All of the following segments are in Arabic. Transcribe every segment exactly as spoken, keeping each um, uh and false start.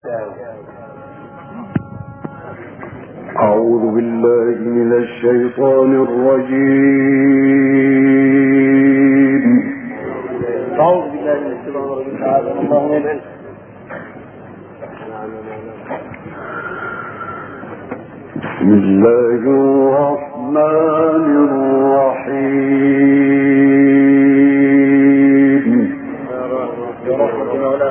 أعوذ بالله من الشيطان الرجيم. أعوذ بالله من الشيطان الرجيم. تعالى الله منه. بسم الله الرحمن الرحيم. برحمة مولاه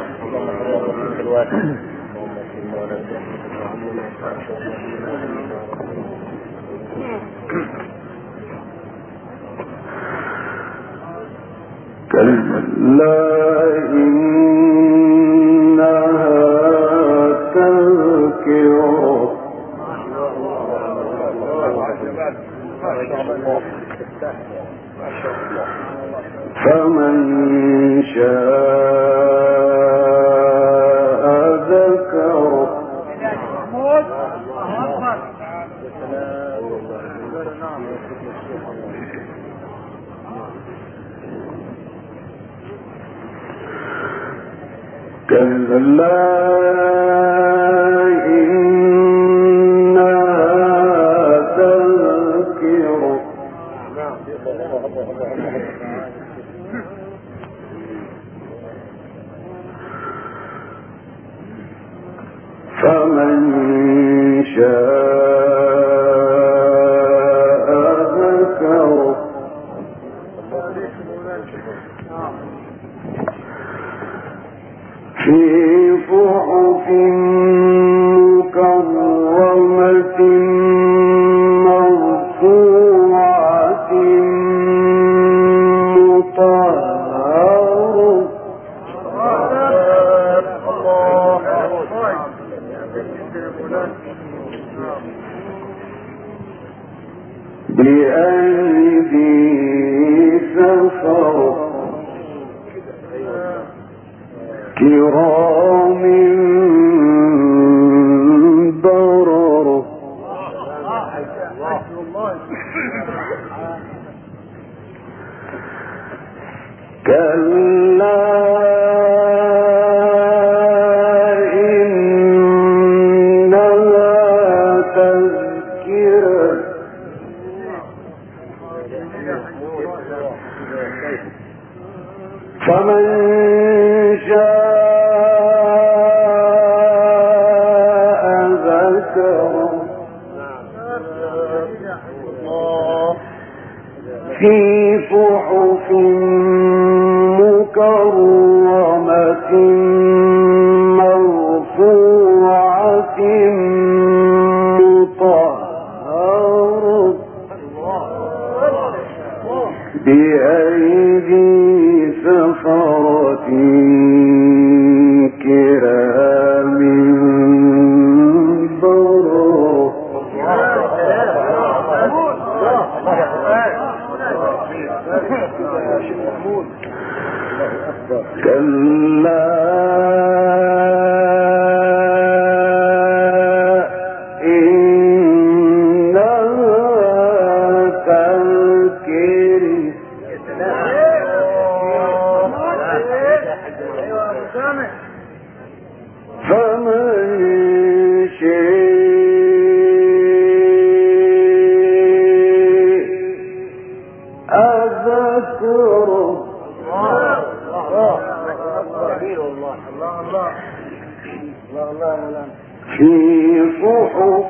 كلا إنها تذكرة فمن شاء ذكره كلا إنها تذكرة فمن شاء ذكره في صحف مكرمة مرفوعة مطهرة بأيدي سفرة كرام بررة كلا إنها تذكرة فمن شاء ذكره في صحف مكرمة مرفوعة مطهرة بأيدي سفرة كرام بررة كلا إنها تذكرة فمن شاء ذكره في صحف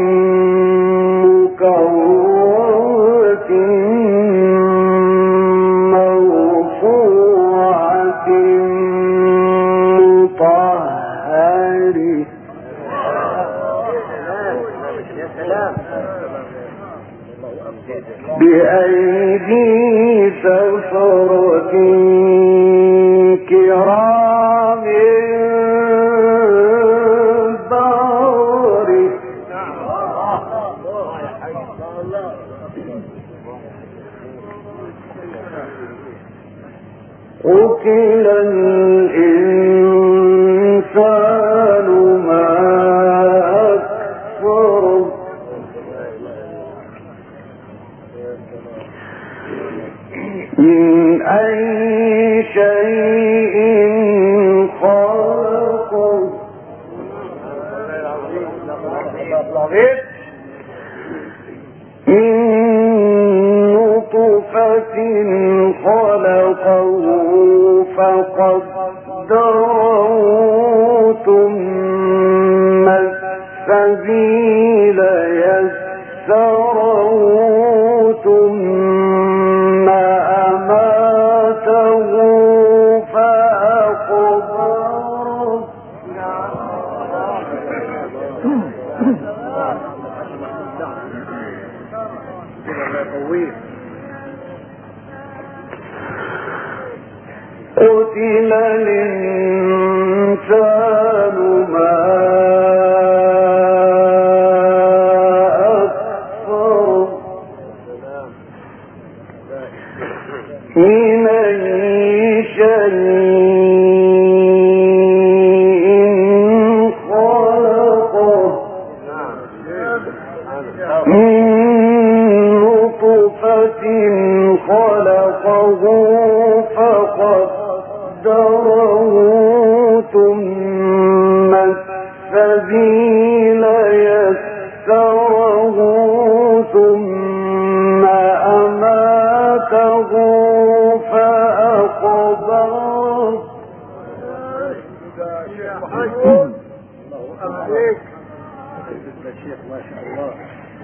مكرمة مرفوعة مطهرة بأيدي سفرة كرام بررة قتل الإنسان ما أكفره من أي شيء خلقه من نطفة خلقه فقدره ثم السبيل يسره ثم أماته فأقبره قتل الإنسان ما أكفره من أي شيء خلقه من نطفة خلقه فقدره ثم السبيل يسره ثم أماته فأقبره ما شاء الله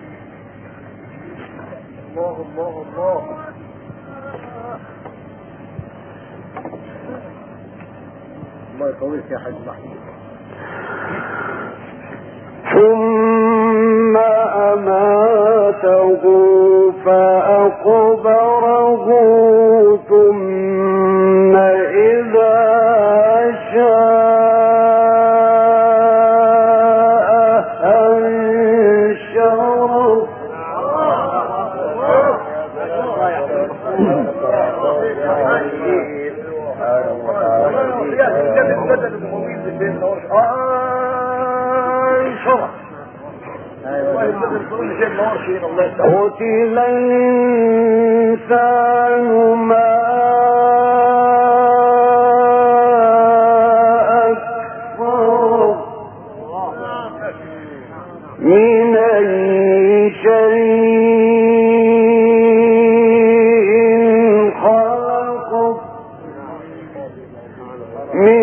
الله الله الله الله يقويك يا حاج محمود. ثم أماته فأقبره ثم إذا شاء أنشره قتل الإنسان ما أكفره من أي شيء خلقه من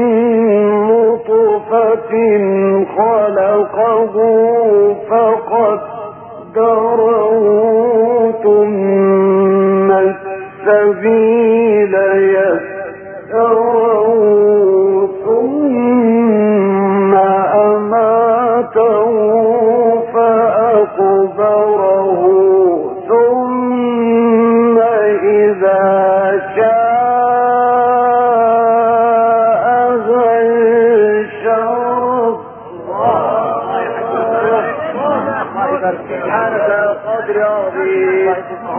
نطفة خلقه فقدره ثم السبيل يسره ثم أماته فأقبره ثم إذا شاء أنشره سبحانك يا قادر يا عظيم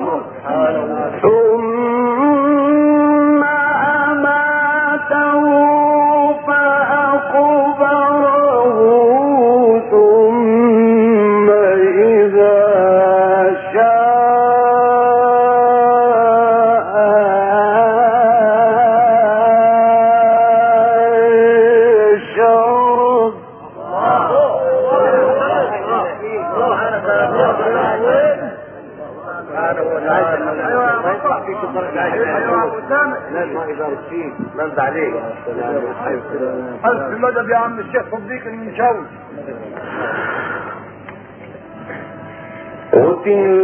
ثم أماته فأقبره ثم إذا شاء أنشره من عليك ألف المدد يا عم الشيخ صديق المنشاوي. قتل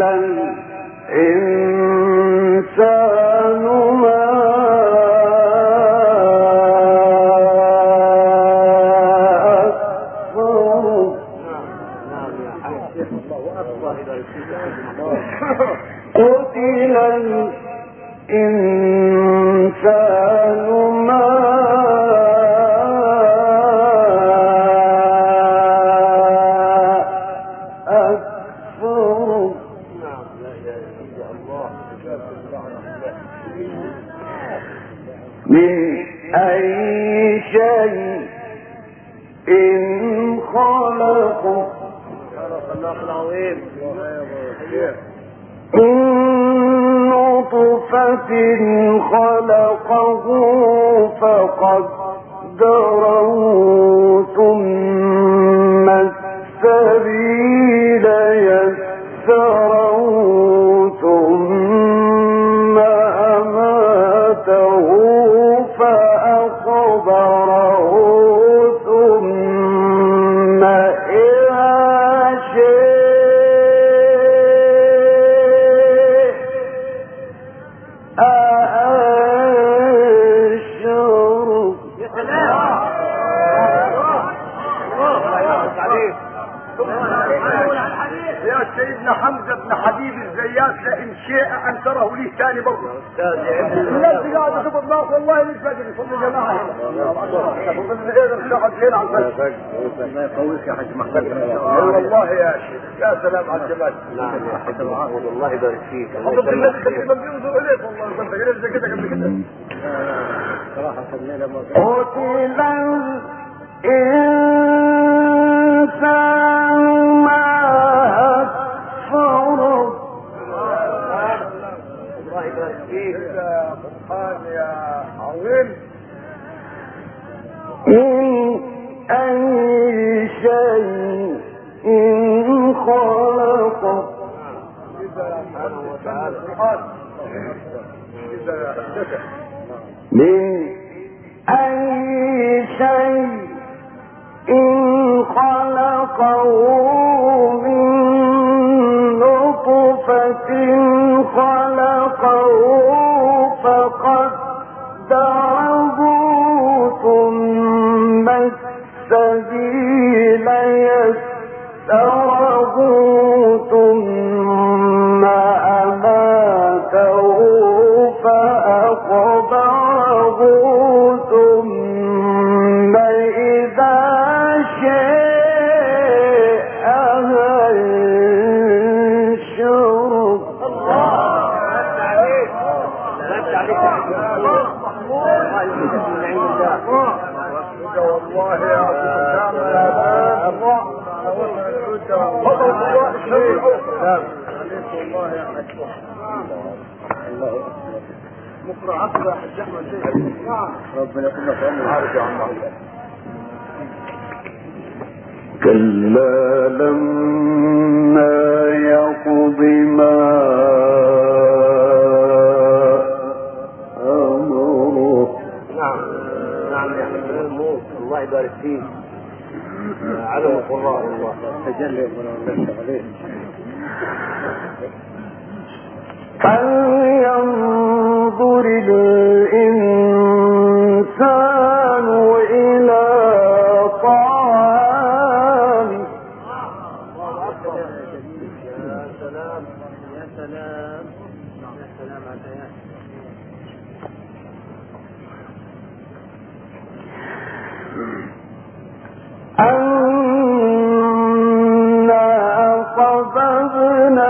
الإنسان ما أكفره قتل الإنسان ما أكفره من أي شيء خلقه من نطفة خلقه فقدره ثم ابن حمزه بن حبيب الزيات لان شيء انكره لي ثاني برضه. الناس اللي قاعده تشوف الناس والله مش فاكر يصلي جماعه هنا. الله يقويك يا حاج محمد. والله يا شيخ يا سلام على الجمال. نعم يا حاج محمود الله يبارك فيك. حضرت الناس اللي بينظروا اليك والله كنت غير زي كده قبل كده. صراحه الليله ما قتل الإنسان ما أكفره. الله يبارك فيك يا فرحان يا عظيم. من أي شيء خلقه. سبحانه وتعالى. من أي شيء خلقه من نطفة خلقه فقدره ثم السبيل يسره ثم أماته فأقبره ثم إذا شاء أنشره. والله يا سلام والله يا حاج مقرع عقبه يا حاج احمد. ربنا يكون لك عمر عارف يا عم. كلا لما يقض ما أمره. نعم نعم يا حاج محمود الله يبارك فيك. علم القراء والله تجلي من الله عليه. فلينظر الإنسان إلى طعامه. يا سلام يا سلام يا سلام على أنا صببنا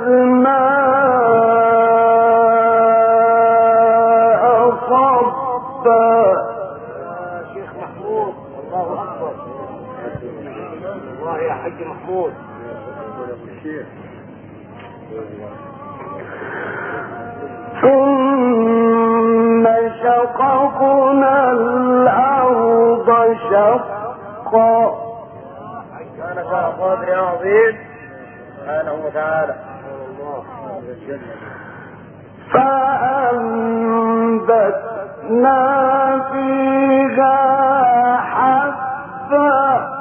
الماء صبا. يا شيخ محمود الله اكبر. الله يا حاج محمود. ثم شققنا الأرض شقا. كان قادر يا عظيم سبحانه وتعالى. فأنبتنا فيها حبا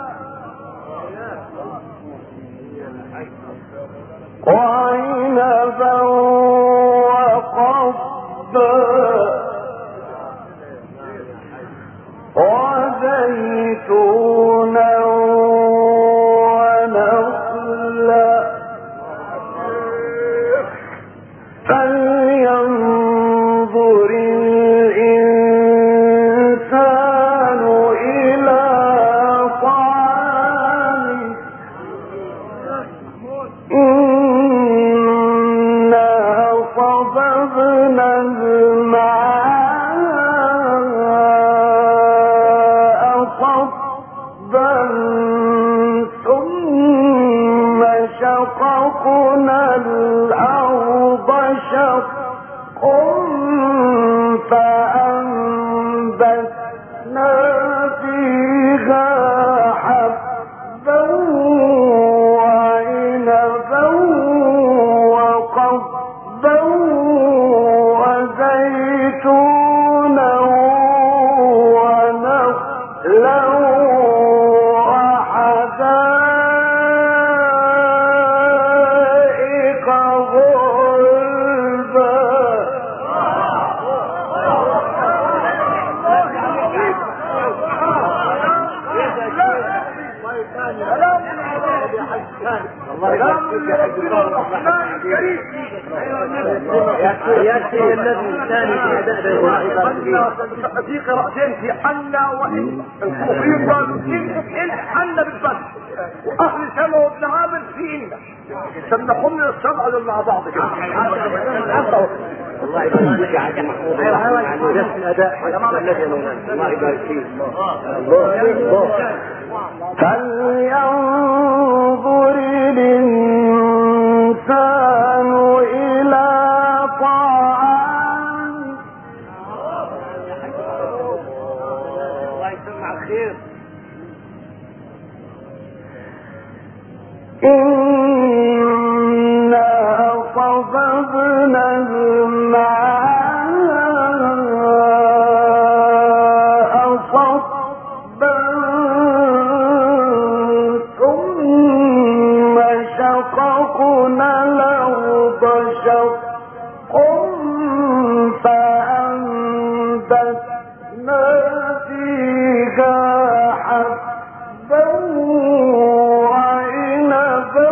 وعنبا وقضبا وزيتونا ونخلا. فلينظر الإنسان إلى طعامه. إنا صببنا الماء صبا ثم شققنا الأرض شقا فأنبتنا فيها حبا وعنبا وقضبا وزيتونا ونخلا وحدائق غلبا. سلام لربنا الرحمن الكريم. يكفي الذي الثاني في اداء في قراءتين في حنا وان الكوفيين قالوا ان حنا بالفتح واهل سما وابن عامر في ان سمحهم لنا السبعه دول مع بعض كده. الله يبارك فيك يا حاج محمود. نفس الاداء الله يبارك فيك. فلينظر الإنسان إلى طعام. الله يسمع الخير. إنا صببنا الماء صبا ثم شققنا الأرض شقا فأنبتنا فيها حبا وعنبا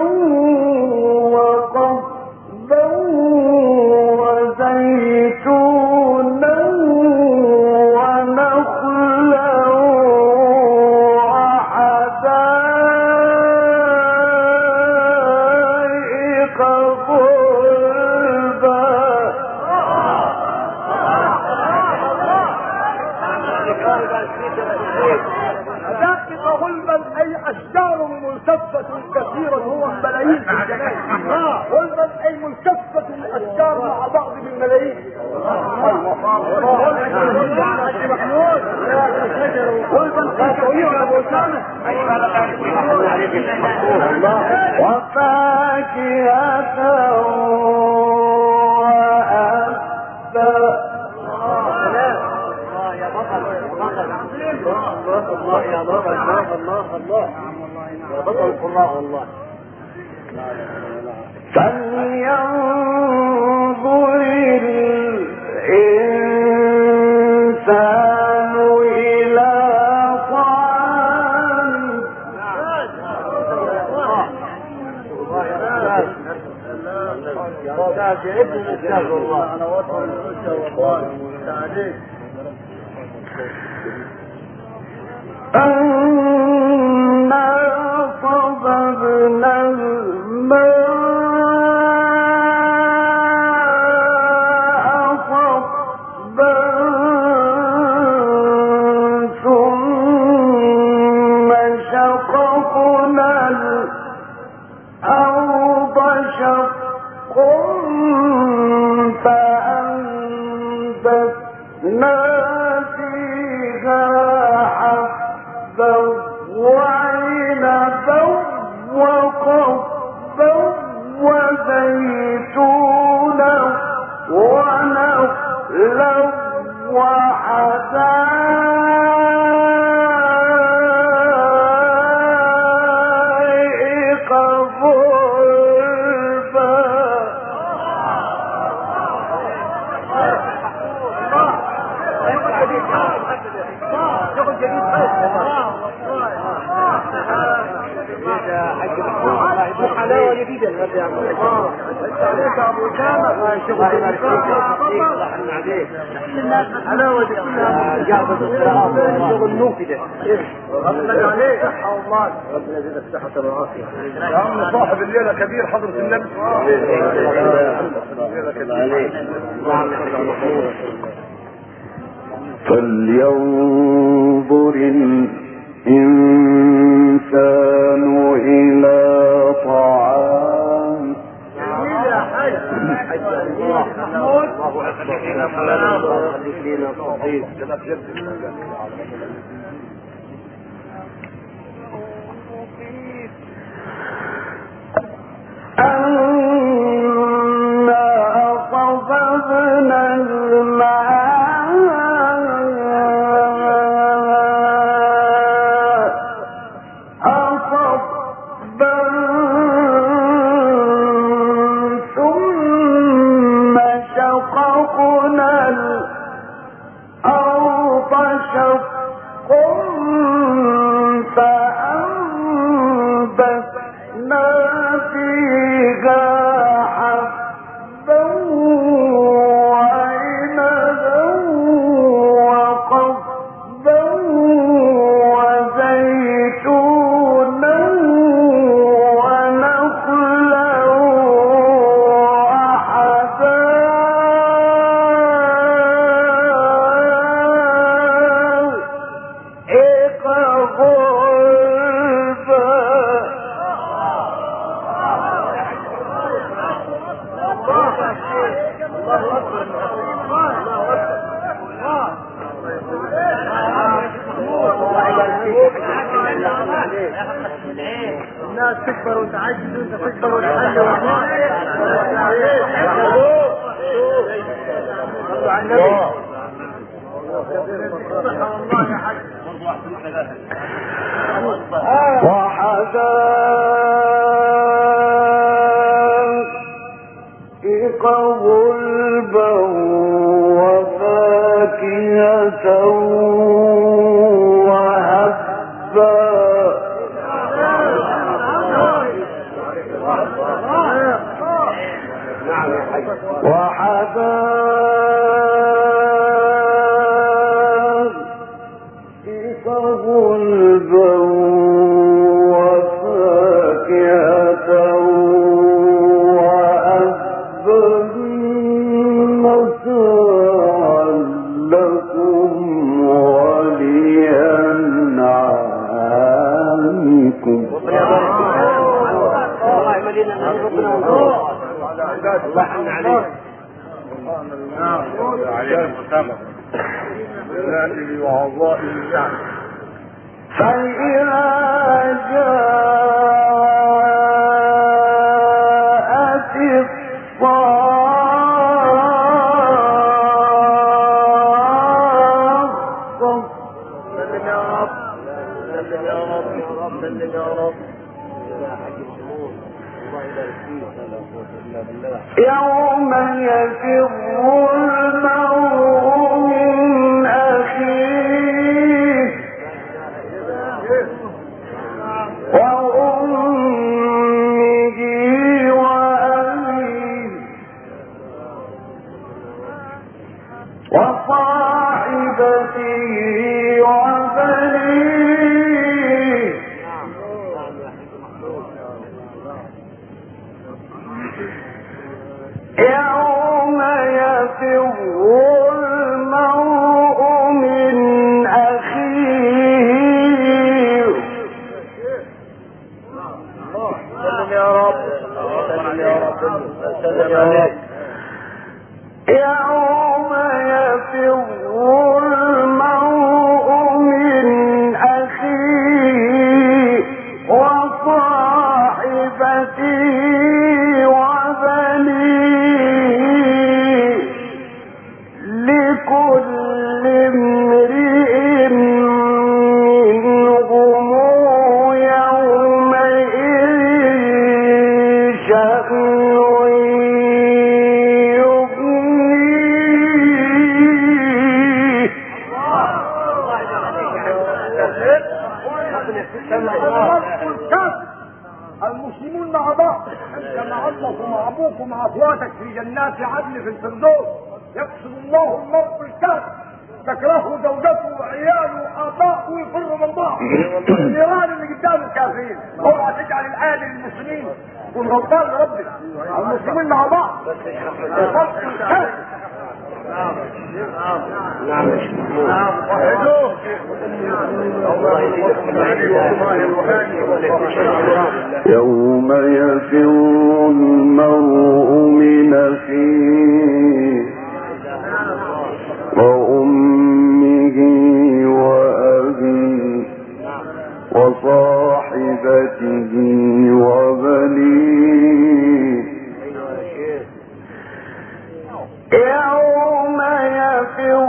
وقضبا وزيتونا ونخلا وحدائق غلبا. حدائق غلبا اي اشجار ملتفه كثيره هو ملايين في الجنان. غلبا اي ملتفه الاشجار مع بعض بالملايين. غلبا كثيره ابو اسامه وفاكهة وأبا. الله يا بطل الله الله الله يا بطل القراء والله. فلينظر الإنسان إلى طعام. يا استاذ يا ابن الاستاذ والله انا وصل الاستاذ والله عليك. أنا صببنا الماء صبا ثم شققنا الأرض شقا فأنبتنا فيها حبا وعنبا وقضبا وزيتونا ونخلا وحدائق غلبا. شغل جديد حلاوه جديده الغد يا عم. عليك يا ابو اسامه شغل جديد عليك حلاوه دي كلها جابت القراءات شغل نوفده. ربنا عليك صحه ومال. ربنا يزيدك صحه وعافيه يا عم. صاحب الليله كبير حضره النبي. الليله كبير. فلينظر الإنسان إلى طعام. يا حاج الله محمود الله اكبر. خليك لنا أنا صببنا الماء صبا ثم شققنا الأرض شقا الناس تكبر وانت عاجز وانت تكبر وانت عاجز. صلوا على النبي. والله يا حاج وحدائق غلبا وفاكهة وهبا وحدائق غلبا وفاكهة الله حن عليك. فإذا جاءت الصاخة سلم يا رب سلم يا رب سلم يا رب. يوم يفر المرء من أخيه وأمه وأبيه وصاحبته وبنيه يوم يفر المرء من أخيه. سلم يا رب سلم يا رب سلم عليك. يوم يفر المرء من أخيه وصاحبته وبنيه لكل امرئ منهم يومئذ شأن يغنيه. المسلمون مع بعض كما الله مع ابوك ومع اخواتك في جنات عدن في الفردوس. يقصد الله المرء بالكهف تكرهه زوجته وعياله واباءه ويفروا من بعض. النيران اللي قدام الكافرين. اوعى تجعل الايه للمسلمين والغلطان لربك. المسلمين مع بعض الفرق الكهف. نعم نعم وحدوه يوم يفر المرء من أخيه وأمه وأبيه وصاحبته وبنيه يوم يفر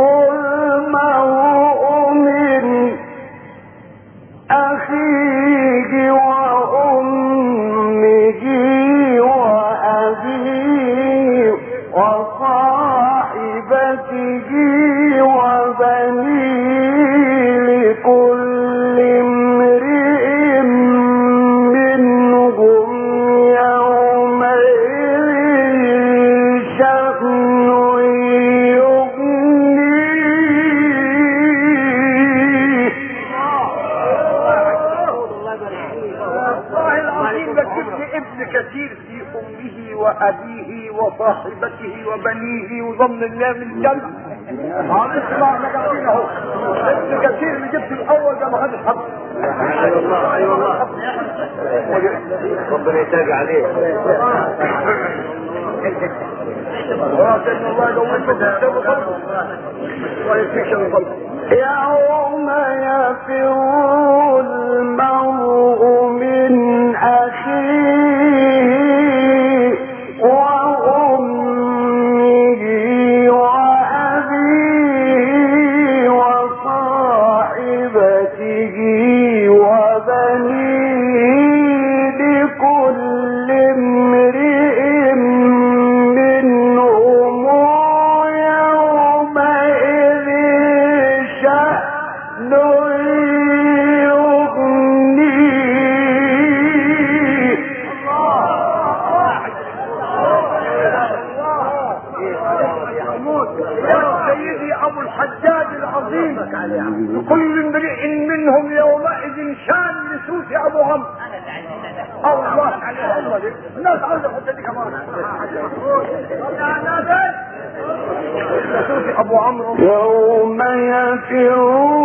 المرء من أخيه وأمه وأبيه وصاحبته وبنيه لكل امرئ منهم يومئذ شأن يغنيه. والله العظيم لكن ابن كثير في امه وابيه وصاحبته وبنيه وضمن الله من الجنه. عم اسمع مجابين اهو. ابن كثير اللي جبت الاول ده ما خدش حظ. اي والله اي والله ربنا يتابع عليه. ولكن الله يقومكم بالتوبه ويكفيك من فضله. يوم يفر المرء ابو عمرو. الله الناس عاوزه الحته دي كمان. ابو عمرو يوم يفر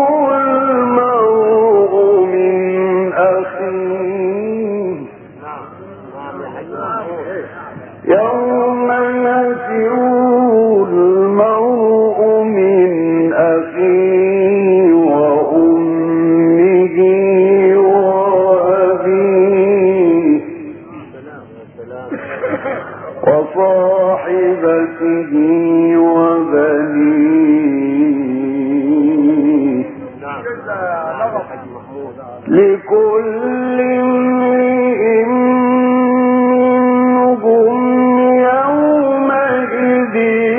المرء من أخيه يوم يفر المرء من أخيه وأمه وأبيه وصاحبته وبنيه لكل امرئ منهم يومئذ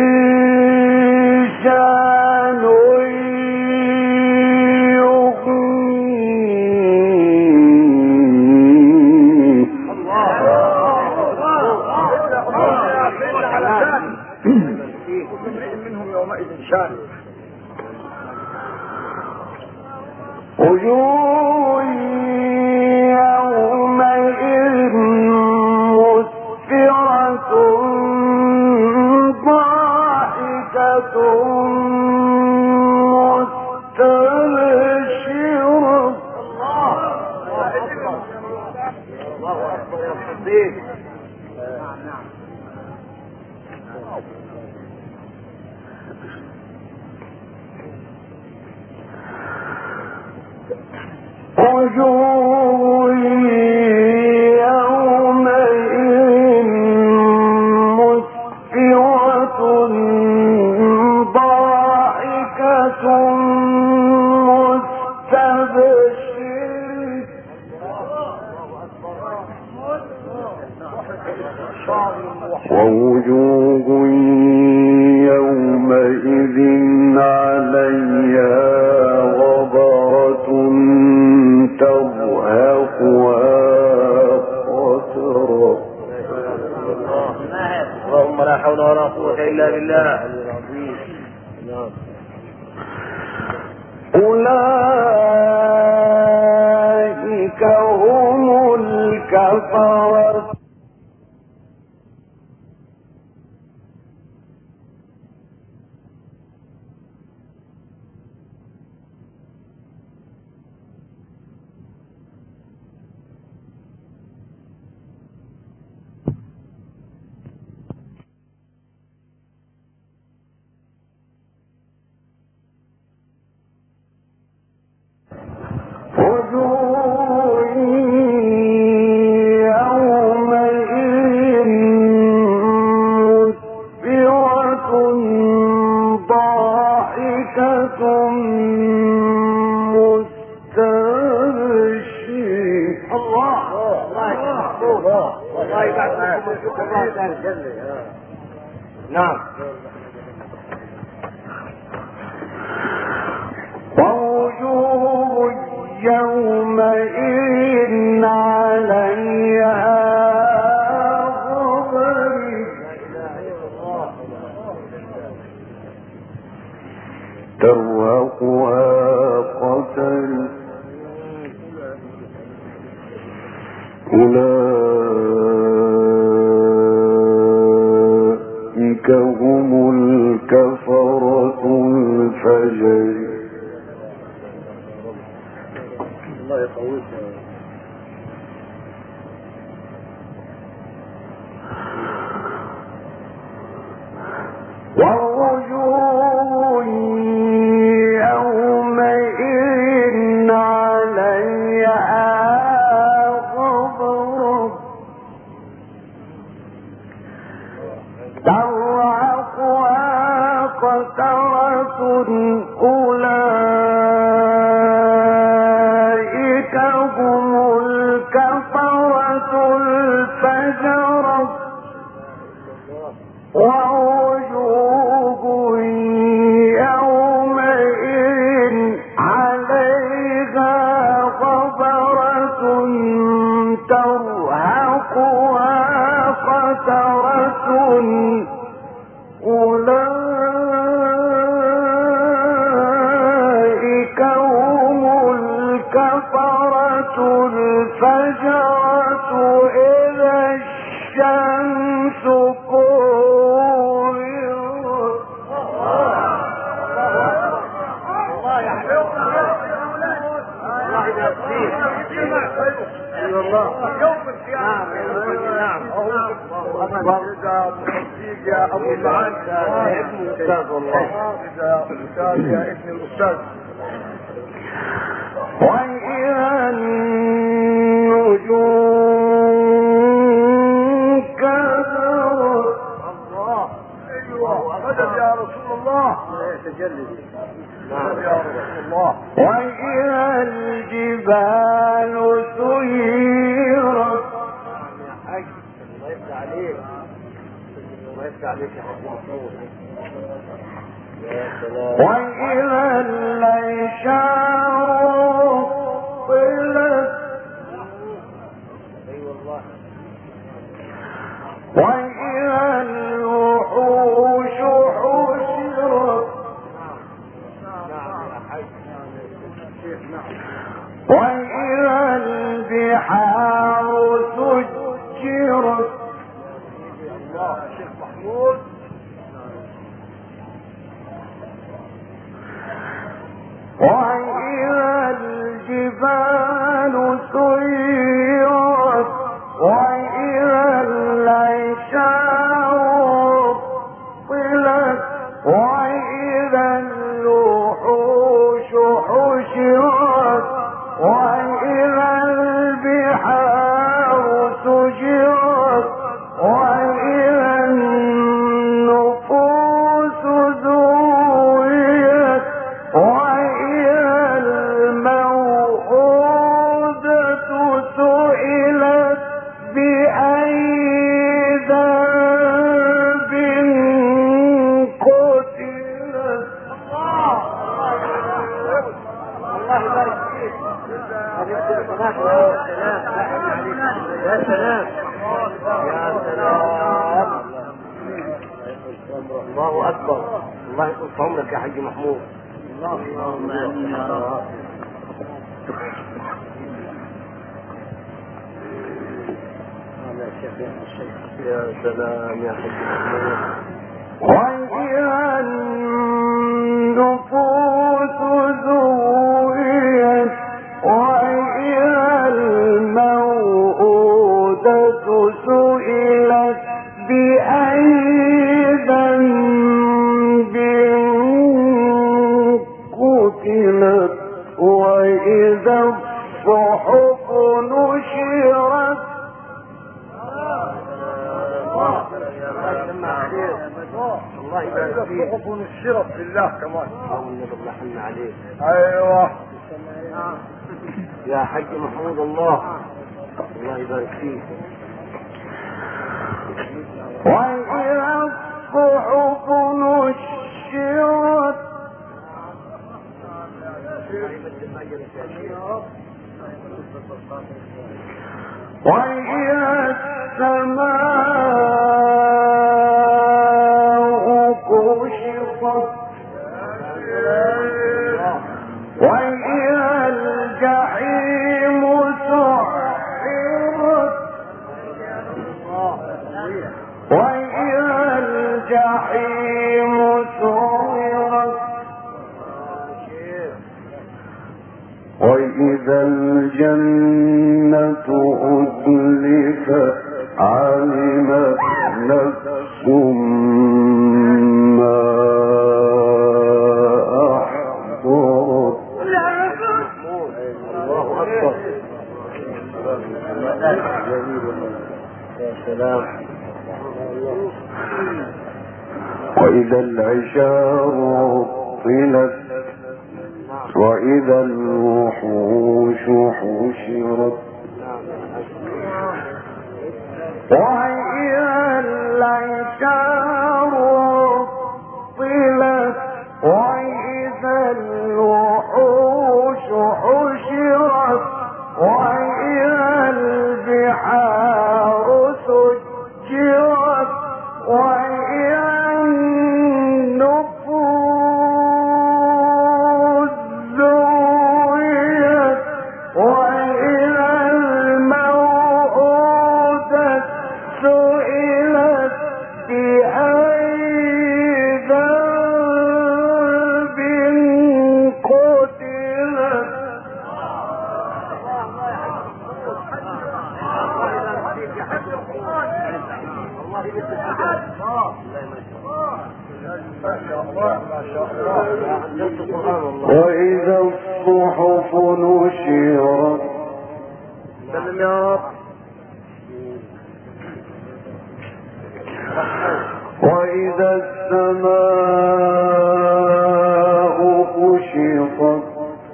شأن يغنيه. منهم يومئذ شان وجوه يومئذ مسفرة ضاحكة مستبشرة. الله اكبر يا صديق. وجوه يومئذ مسفرة ضاحكة مستبشرة. ووجوه يومئذ عليها غبرة ترهقها قترة. اللهم لا حول ولا قوة إلا بالله. أولئك هم الكفرة. وجوه يومئذ مسفرة ضاحكة مستبشرة. الله الله والله بعد نعم. ووجوه يومئذ عليها غبرة ترهقها قتر. أولئك هم الكفرة الفجر. الله يقويك. ووجوه يومئذ عليها غبرة ترهقها قترة. أولئك هم الكفرة الفجرة. ووجوه يومئذ عليها غبرة ترهقها قترة. أولئك هم الكفرة الفجرة. الفجرة إذا الشمس كورت. الله يحفظك الله يجزيك. اي والله يوم القيامه. نعم اكبر يا ابو معاذ يا ابن الاستاذ والله يا استاذ يا ابن الاستاذ. وإذا النجوم كدرت. الله ايوه مدد يا رسول الله. يتجلد نعم يا رسول الله. وإذا الجبال سيرت. يا حاج الله يفتح عليك الله يفتح عليك يا حاج محمود. يا سلام. وإذا العشار طلت. اي والله. وإذا الوحوش حشرت. نعم يا حاج. وإذا البحار سجرت. الله شيخ محمود. وإذا الجبال سيرت. وإذا العشار طلت. وإذا الوحوش حشرت. وإذا البحار سجرت. وإذا النفوس زوجت. وإذا الموءودة سئلت بأي ذنب قتلت. الله يبارك فيك. يا سلام يا سلام. الله اكبر. الله يطول في عمرك يا حاج محمود. اللهم امين يا رب. يا سلام يا حاج محمود. وإذا النفوس زوجت. وإذا الموءودة سئلت بأي ذنب قتلت. وإذا الصحف نشرت. الله يبارك فيك. الصحف نشرت لله كمان. الله يحن عليك. ايوه يا حاج محمود الله الله يبارك فيك. وإذا الصحف نشرت. وإذا السماء كشطت. وإذا الجحيم سعرت. وإذا الجحيم سعرت. وإذا الجنة أزلفت. علمت نفس ما أحضرت. الله اكبر. يا سلام. وإذا العشار طلت. وإذا الوحوش حشرت. وإذا العشار طلت. وإذا الوحوش حشرت. وإذا البحار سجرت. وإذا النفوس زوجت. وإذا وإذا الصحف نشرت وإذا السماء كشطت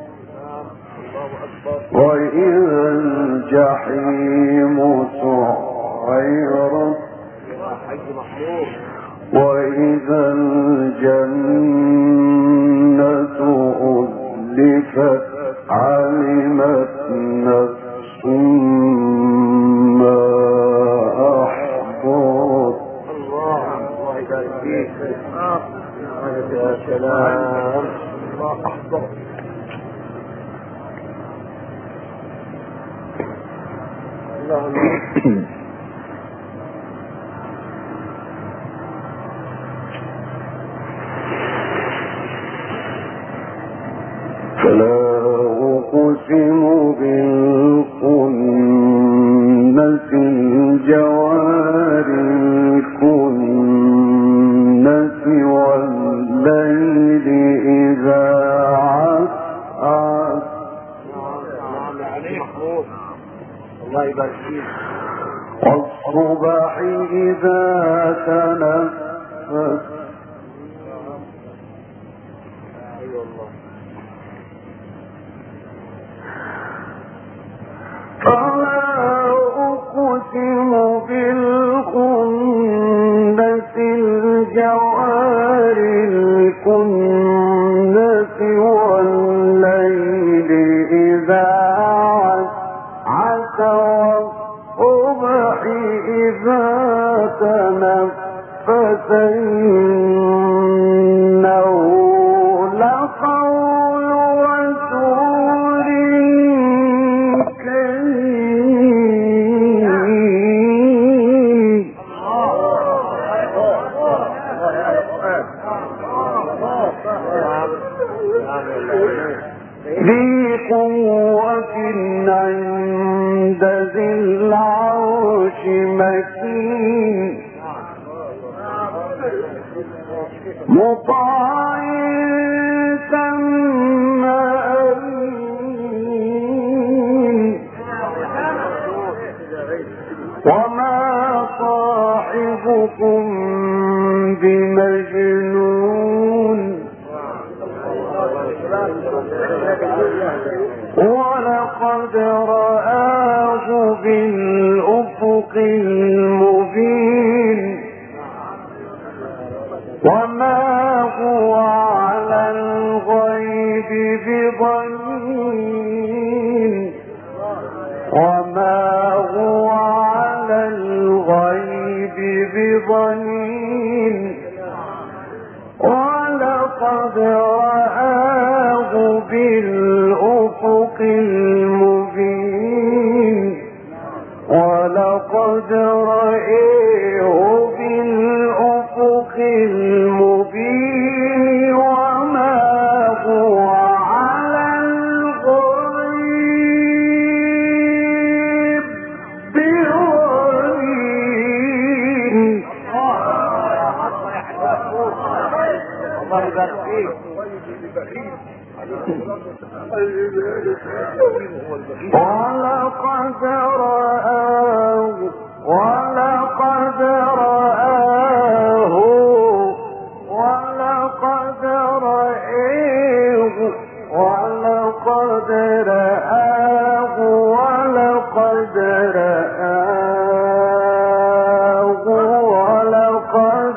وإذا الجحيم سعرت وإذا الجنة أزلفت علمت نفس ما أحضرت. الله الله يبارك فيك. يا سلام ما أحضرت. فلا أقسم بالخنس الجوار الكنس والليل إذا عسعس. الله يبارك فيك. والصبح إذا تنفس. فلا أقسم بالخنس الجوار الكنس والليل إذا عسعس والصبح إذا تنفس إنه لقول رسول كريم. ذي قوة عند ذي العرش مكين مطاع ثم أمين وما صاحبكم بمجنون ولقد رآه بالأفق المبين وما هو على الغيب بضنين وما هو على الغيب بضنين ولقد رآه بالأفق المبين ولقد رآه بالأفق المبين وما هو على الغيب بضنين. الله يبارك فيك. ولقد رآه ولقد رآه ولقد رآه ولقد رآه ولقد رآه ولقد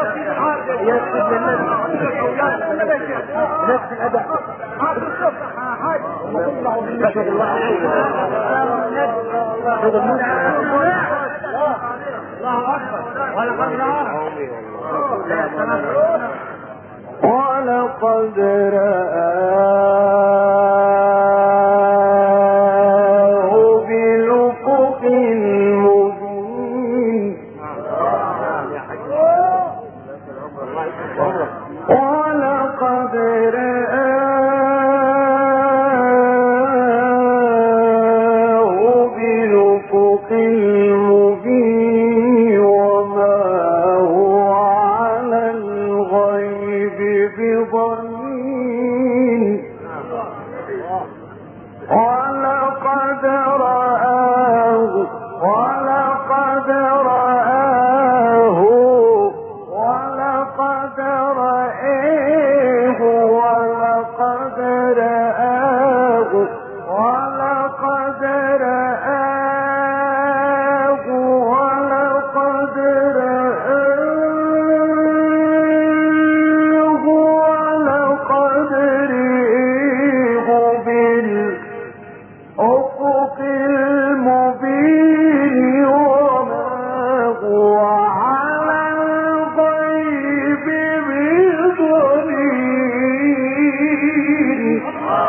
نفس الأداء ولقد رآه بالأفق المبين ولقد رآه بالأفق المبين وما هو على الغيب بضنين ولقد رآه ولقد رآه ولقد رآه ولقد رآه ولقد رآه ولقد رآه ولقد رآه بالأفق المبين وما هو على الغيب بضنين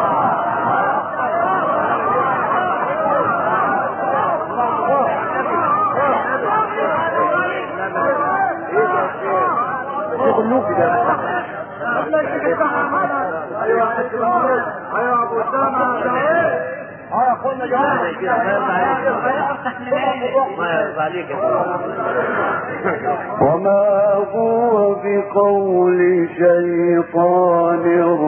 وما هو بقول شيطان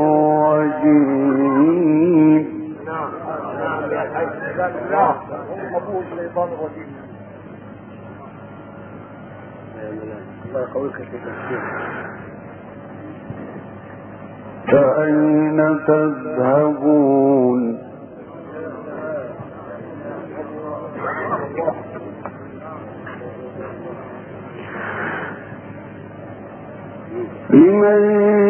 رجيم فأين تذهبون لمن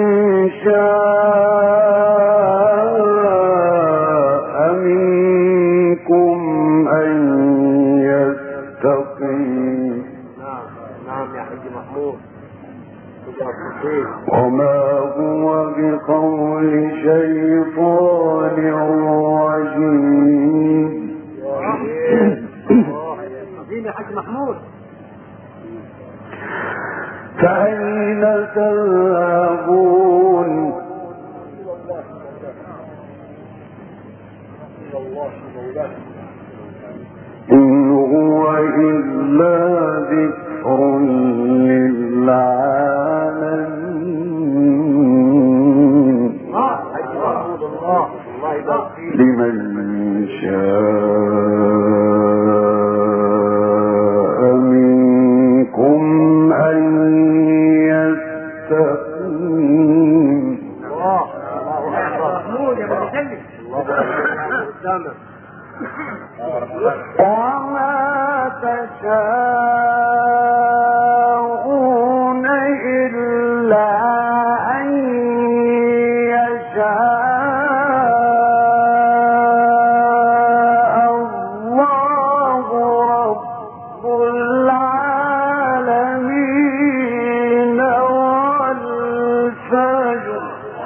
شاء منكم أن يستقيم نعم يا حاج محمود وما هو بقول شيطان رجيم يا حاج محمود فأين تذهبون إن هو إلا ذكر للعالمين لمن شاء منكم أن يستقيم وما تشاءون إلا أن يشاء الله رب العالمين والفجر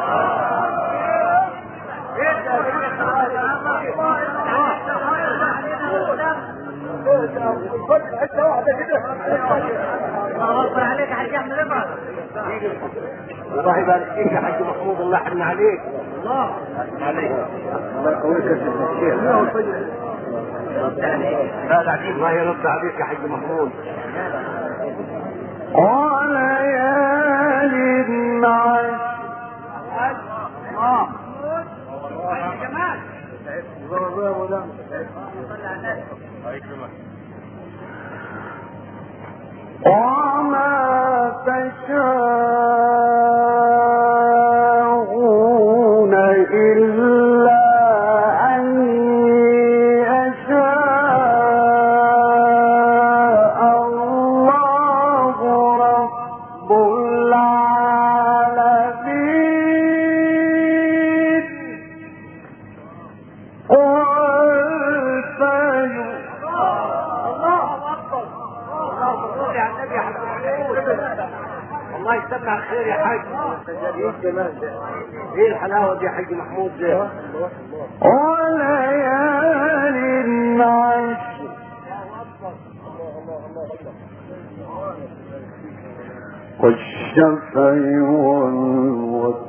عليك يا حاج احمد ابراهيم الله يبارك فيك يا حاج محمود الله يحن عليك الله عليك الله يقويك يا شيخ لا لا الله يرد عليك يا حاج محمود وليال عشر وما تشاءون إلا أن يشاء الله رب العالمين يسمع خير يا حاج. ايه الجمال ده؟ ايه الحلاوه دي يا حاج محمود ده؟ وليال عشر والشفع والوتر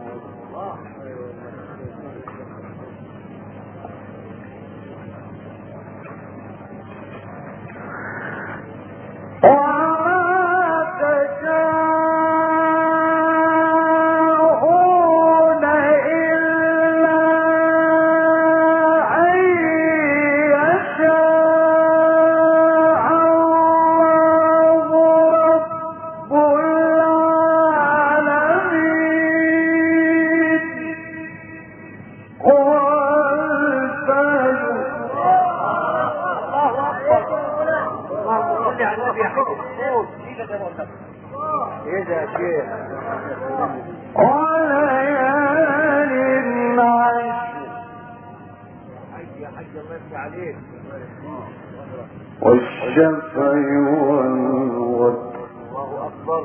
ايه ده يا شيخ؟ وليال عشر يا حاج الله يفتح عليك. والشفع والوتر الله اكبر.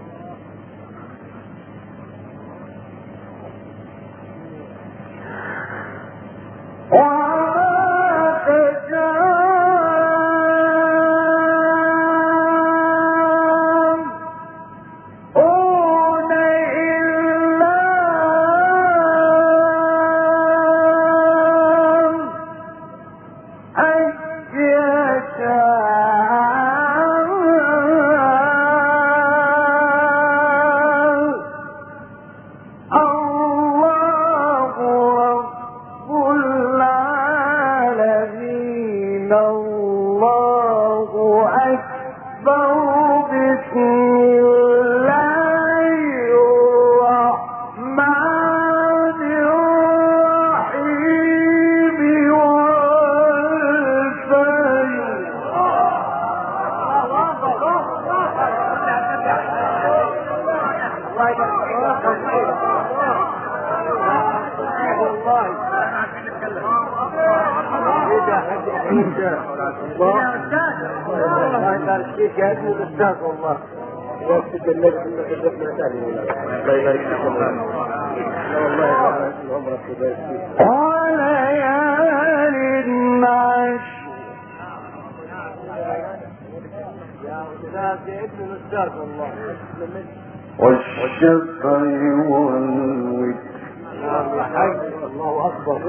والشفع والوتر. الله اكبر.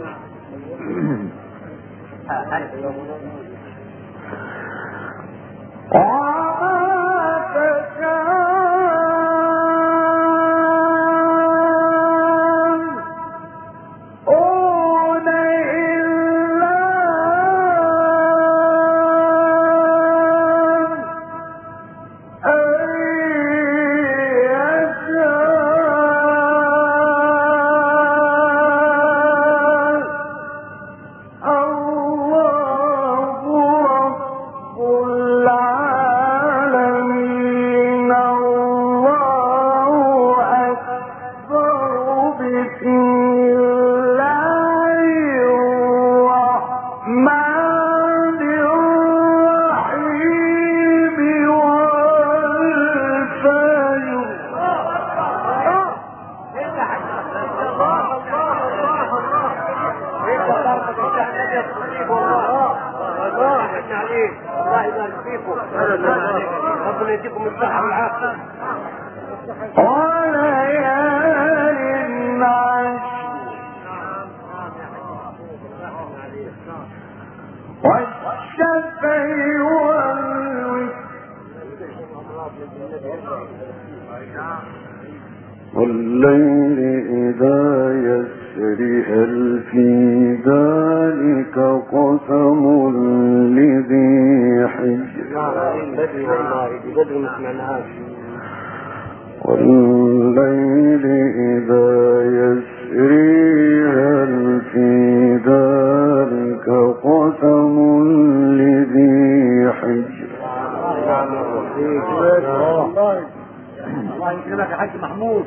ربنا يديكم الصحة والعافية. وليال عشر والشفع والوتر والليل إذا يسري هل في ذلك قسم لذي حجر. والليل إذا يسري هل في ذلك قسم لذي حجر. الله يكرمك يا حاج محمود.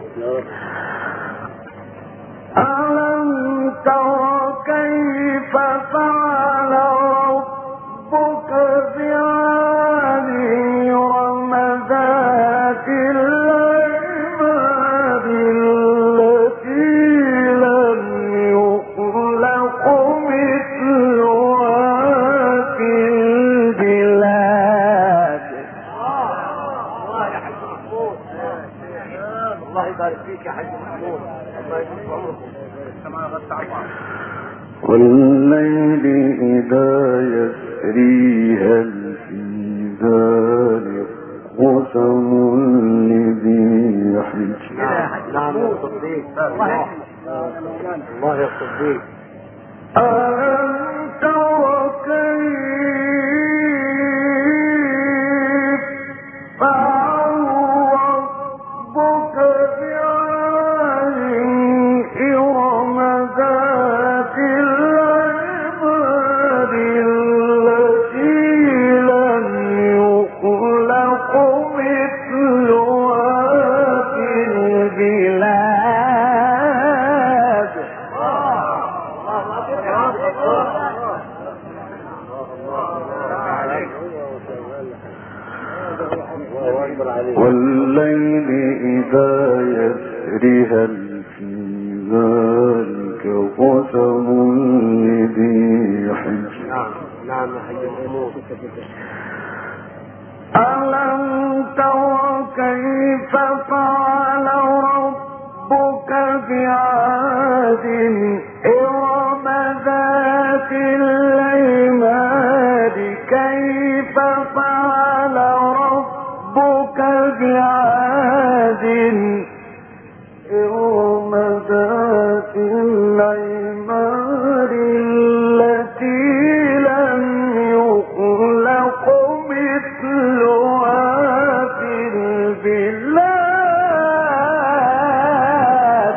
ألم تر كيف فعل ربك بعاد إرم ذات العماد والليل إذا يسري هل في ذلك قسم لذي حجر. نعم يا صديق الله يا صديق. ألم تر كيف فعل ربك بعاد إرم ذات العماد التي لم يخلق مثلها في البلاد. والليل إذا يسري هل في ذلك قسم لذي حجر. نعم نعم يا حاج محمود. ألم تر كيف فعل ربك بعاد إرم ذات العماد كيف فعل ربك بعاد إرم ذات العماد التي لم يخلق مثلها في البلاد.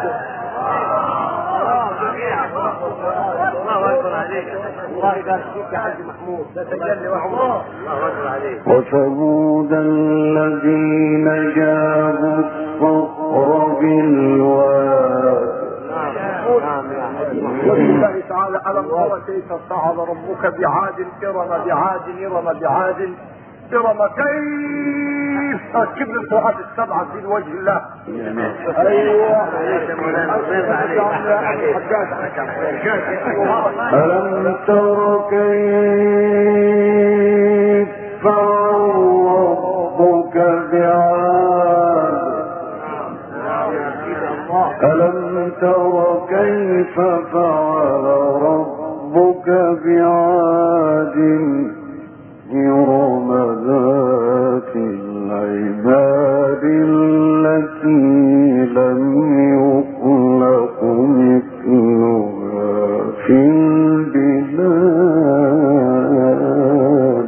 الله يبارك فيك يا حاج محمود. لا تجلي وعمره. الله اكبر عليك. وثمود الذين جابوا الصخر بالواد. نعم نعم يا حاج محمود. ولله تعالى ألم تر كيف فعل ربك بعاد إرم بعاد إرم بعاد إرم كيف كبر الفؤاد السبعة في وجه الله. أيوة ألم تر كيف فعل ربك بعاد ألم تر كيف فعل ربك بعاد إرم ذات العماد التي لم يخلق مثلها في البلاد.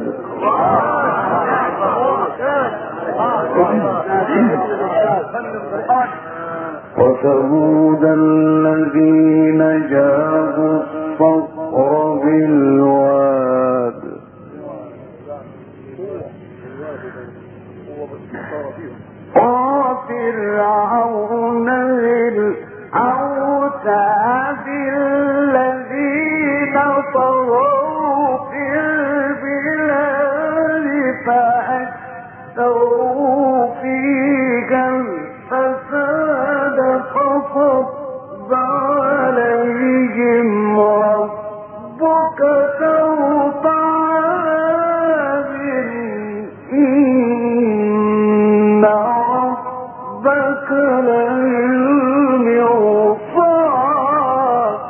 وثمود الذين جابوا الصخر بالواد وفرعون ذي الأوتاد الذين طغوا في البلاد فأكثروا فيها الفساد فصب عليهم ربك سوط عذاب إن ربك للمرصاد.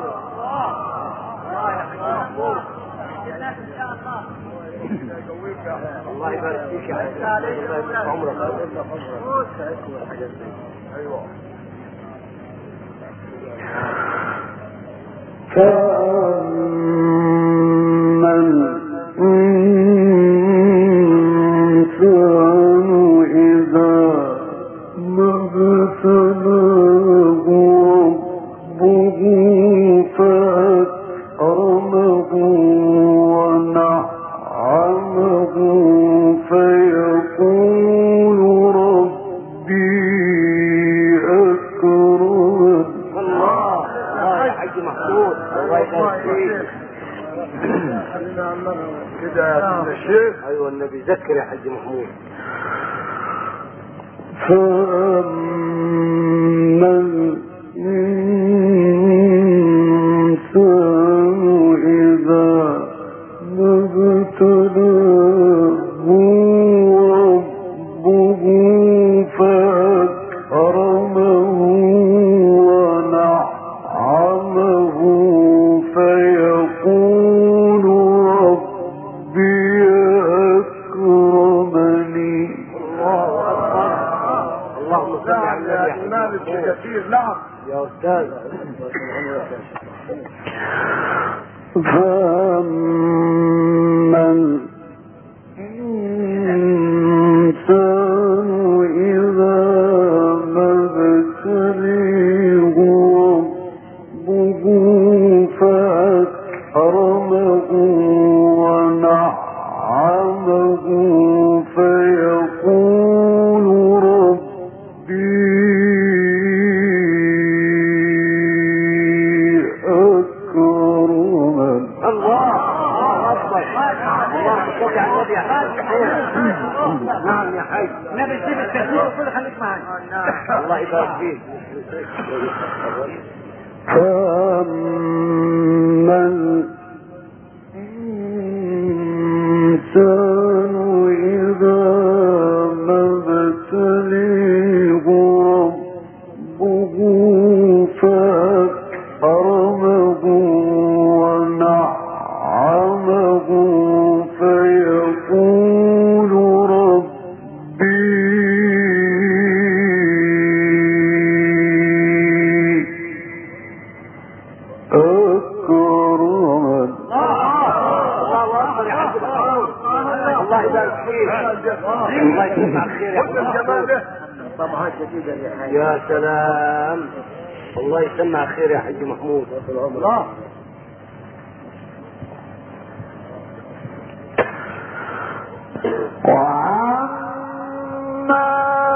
الله يبارك فيك يا حاج. الله يبارك في عمرك. أيوة فأما الإنسان إذا ما ابتلاه ربه فأكرمه ونعمه فيقول ربي أكرمن. الله يا حاج محمود. الله يبارك فيك. خلينا نعمل كده يا الشيخ. ايوه النبي ذكر يا حاج محمود. فأما الإنسان إذا ما ابتلاه ربه فأكرمه ونعمه فأما الإنسان إذا ما ابتليه ربه فأكرمه ونعمه فيقول ربي أكرمن. الله أكبر. الله صلي على النبي يا حاج. نعم يا حاج. نبي تسيب التسويق وكل خليك معي. الله يبارك فيك. فأما الإنسان إذا ما ابتليه ربه فأكرمه ونعمه فيقول ربي أكرمن. الله أكبر يا حاج محمود. الله يبارك فيك. الله يسمع الخير يا حاج. طبعا شديدا يا حاج. يا سلام. الله يسمع الخير يا حاج محمود. الله. وعما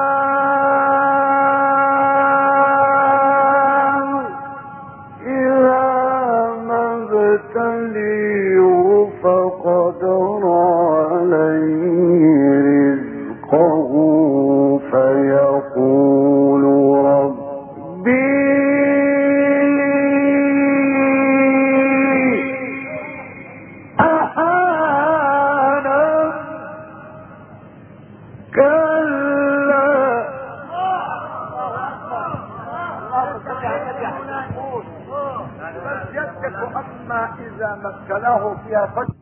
إذا ما ابتليه فقدر عليه رزقه فيقول ربي أهانن. كلا بل يسكت. اما اذا ما ابتلاه فيها